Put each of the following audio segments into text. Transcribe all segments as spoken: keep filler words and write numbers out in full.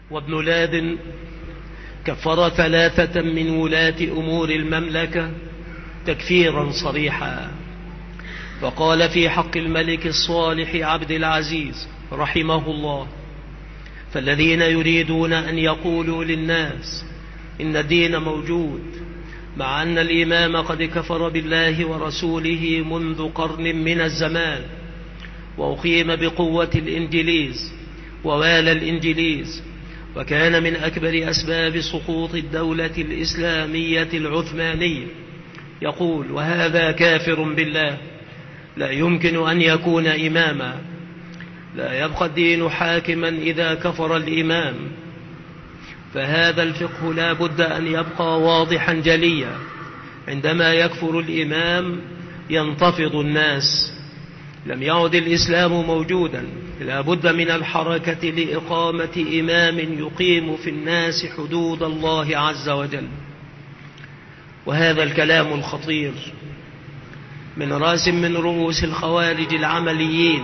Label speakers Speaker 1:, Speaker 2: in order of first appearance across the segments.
Speaker 1: وابن لادن كفر ثلاثة من ولاة أمور المملكة تكفيرا صريحا، فقال في حق الملك الصالح عبد العزيز رحمه الله: فالذين يريدون أن يقولوا للناس إن الدين موجود مع أن الإمام قد كفر بالله ورسوله منذ قرن من الزمان، وأقيم بقوة الإنجليز ووالى الإنجليز، وكان من أكبر أسباب سقوط الدولة الإسلامية العثمانية، يقول: وهذا كافر بالله لا يمكن أن يكون إماما، لا يبقى الدين حاكما إذا كفر الإمام. فهذا الفقه لا بد أن يبقى واضحا جليا. عندما يكفر الإمام ينتفض الناس، لم يعد الإسلام موجودا، لا بد من الحركة لإقامة إمام يقيم في الناس حدود الله عز وجل. وهذا الكلام الخطير من راس من رؤوس الخوارج العمليين،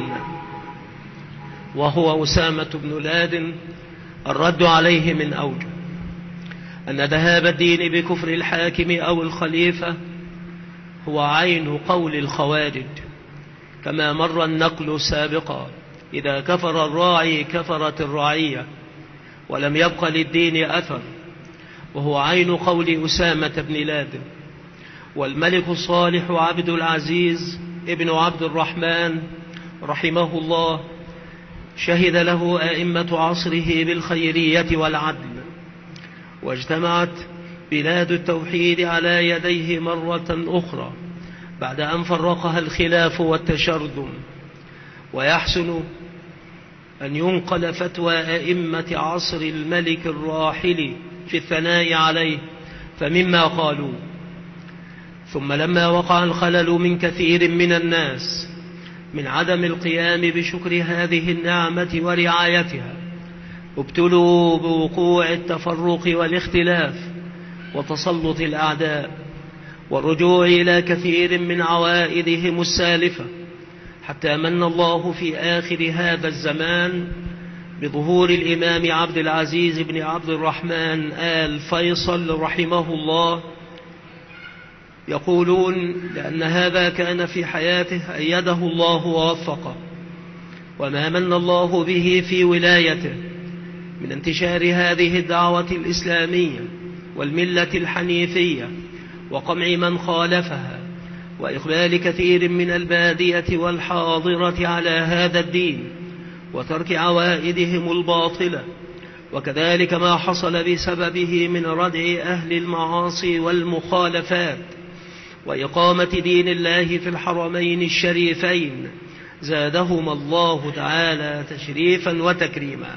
Speaker 1: وهو أسامة بن لادن. الرد عليه من أوجه أن ذهاب الدين بكفر الحاكم أو الخليفة هو عين قول الخوارج، كما مر النقل سابقا: إذا كفر الراعي كفرت الرعية، ولم يبق للدين أثر، وهو عين قول أسامة بن لادن. والملك الصالح عبد العزيز ابن عبد الرحمن رحمه الله شهد له أئمة عصره بالخيرية والعدل، واجتمعت بلاد التوحيد على يديه مرة أخرى بعد أن فرقها الخلاف والتشرذم. ويحسن أن ينقل فتوى أئمة عصر الملك الراحل في الثناء عليه، فمما قالوا: ثم لما وقع الخلل من كثير من الناس من عدم القيام بشكر هذه النعمة ورعايتها، ابتلوا بوقوع التفرق والاختلاف وتسلط الأعداء والرجوع إلى كثير من عوائدهم السالفة، حتى من الله في آخر هذا الزمان بظهور الإمام عبد العزيز بن عبد الرحمن آل فيصل رحمه الله. يقولون لأن هذا كان في حياته أيده الله ووفقه، وما من الله به في ولايته من انتشار هذه الدعوة الإسلامية والملة الحنيفية وقمع من خالفها، وإقبال كثير من البادية والحاضرة على هذا الدين وترك عوائدهم الباطلة، وكذلك ما حصل بسببه من ردع أهل المعاصي والمخالفات وإقامة دين الله في الحرمين الشريفين، زادهم الله تعالى تشريفا وتكريما.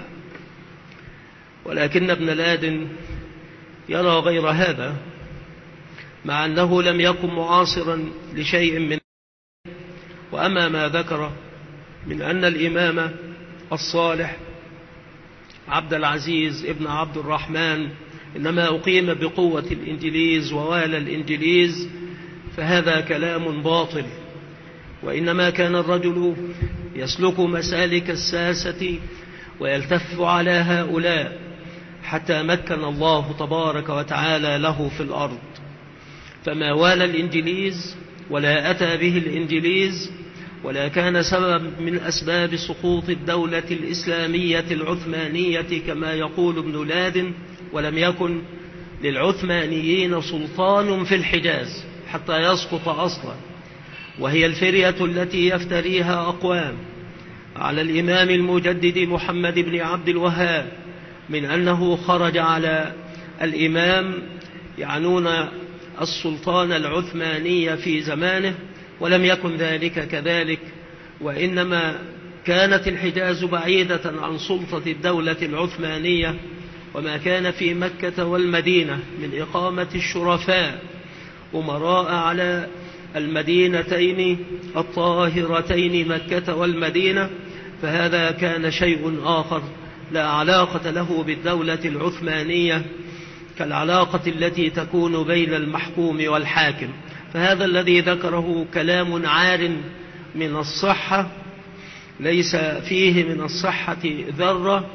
Speaker 1: ولكن ابن لادن يرى غير هذا، مع أنه لم يكن معاصرا لشيء من. وأما ما ذكر من أن الإمام الصالح عبد العزيز ابن عبد الرحمن إنما أقيم بقوة الإنجليز ووالى الإنجليز، فهذا كلام باطل. وإنما كان الرجل يسلك مسالك الساسة ويلتف على هؤلاء حتى مكن الله تبارك وتعالى له في الأرض، فما والى الإنجليز ولا أتى به الإنجليز، ولا كان سبب من أسباب سقوط الدولة الإسلامية العثمانية كما يقول ابن لادن. ولم يكن للعثمانيين سلطان في الحجاز حتى يسقط أصلا، وهي الفرية التي يفتريها أقوام على الإمام المجدد محمد بن عبد الوهاب من أنه خرج على الإمام، يعنون السلطان العثماني في زمانه، ولم يكن ذلك كذلك، وإنما كانت الحجاز بعيدة عن سلطة الدولة العثمانية، وما كان في مكة والمدينة من إقامة الشرفاء أمراء على المدينتين الطاهرتين مكة والمدينة، فهذا كان شيء آخر لا علاقة له بالدولة العثمانية كالعلاقة التي تكون بين المحكوم والحاكم. فهذا الذي ذكره كلام عار من الصحة، ليس فيه من الصحة ذرة،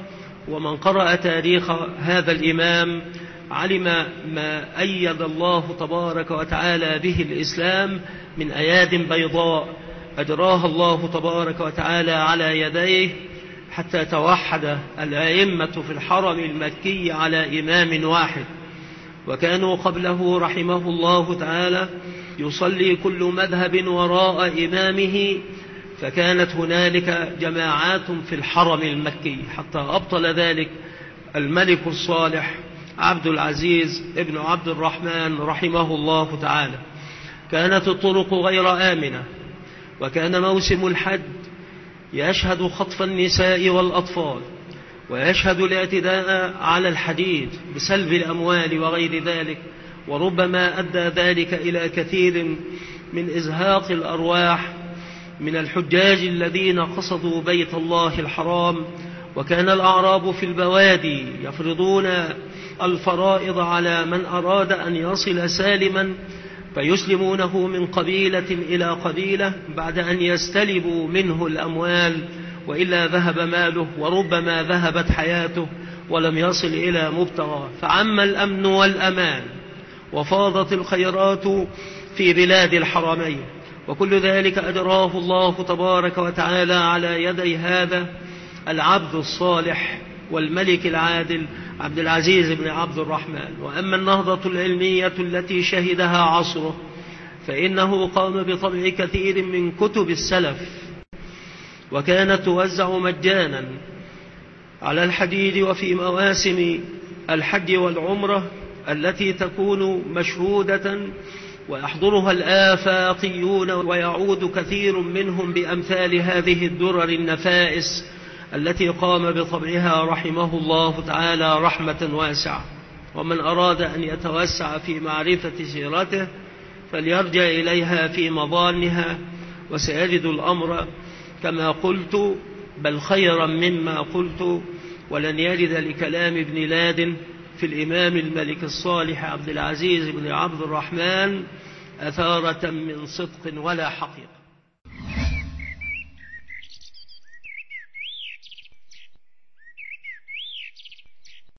Speaker 1: ومن قرأ تاريخ هذا الإمام علم ما أيد الله تبارك وتعالى به الإسلام من أياد بيضاء أجراها الله تبارك وتعالى على يديه حتى توحد الأئمة في الحرم المكي على إمام واحد. وكانوا قبله رحمه الله تعالى يصلي كل مذهب وراء إمامه، فكانت هنالك جماعات في الحرم المكي حتى أبطل ذلك الملك الصالح عبد العزيز ابن عبد الرحمن رحمه الله تعالى. كانت الطرق غير آمنة، وكان موسم الحج يشهد خطف النساء والأطفال، ويشهد الاعتداء على الحديد بسلب الأموال وغير ذلك، وربما أدى ذلك إلى كثير من إزهاق الأرواح من الحجاج الذين قصدوا بيت الله الحرام. وكان الأعراب في البوادي يفرضون الفرائض على من أراد أن يصل سالما، فيسلمونه من قبيلة إلى قبيلة بعد أن يستلبوا منه الأموال، وإلا ذهب ماله وربما ذهبت حياته ولم يصل إلى مبتغى. فعم الأمن والأمان وفاضت الخيرات في بلاد الحرمين، وكل ذلك أجراه الله تبارك وتعالى على يدي هذا العبد الصالح والملك العادل عبد العزيز بن عبد الرحمن. وأما النهضة العلمية التي شهدها عصره فإنه قام بطبع كثير من كتب السلف، وكانت توزع مجانا على الحديد وفي مواسم الحج والعمرة التي تكون مشهودة ويحضرها الآفاقيون، ويعود كثير منهم بأمثال هذه الدرر النفائس التي قام بطبعها رحمه الله تعالى رحمة واسعة. ومن أراد أن يتوسع في معرفة سيرته فليرجع إليها في مظانها، وسيجد الأمر كما قلت بل خيرا مما قلت، ولن يجد لكلام ابن لادن في الإمام الملك الصالح عبد العزيز بن عبد الرحمن أثارة من صدق ولا حقيقة.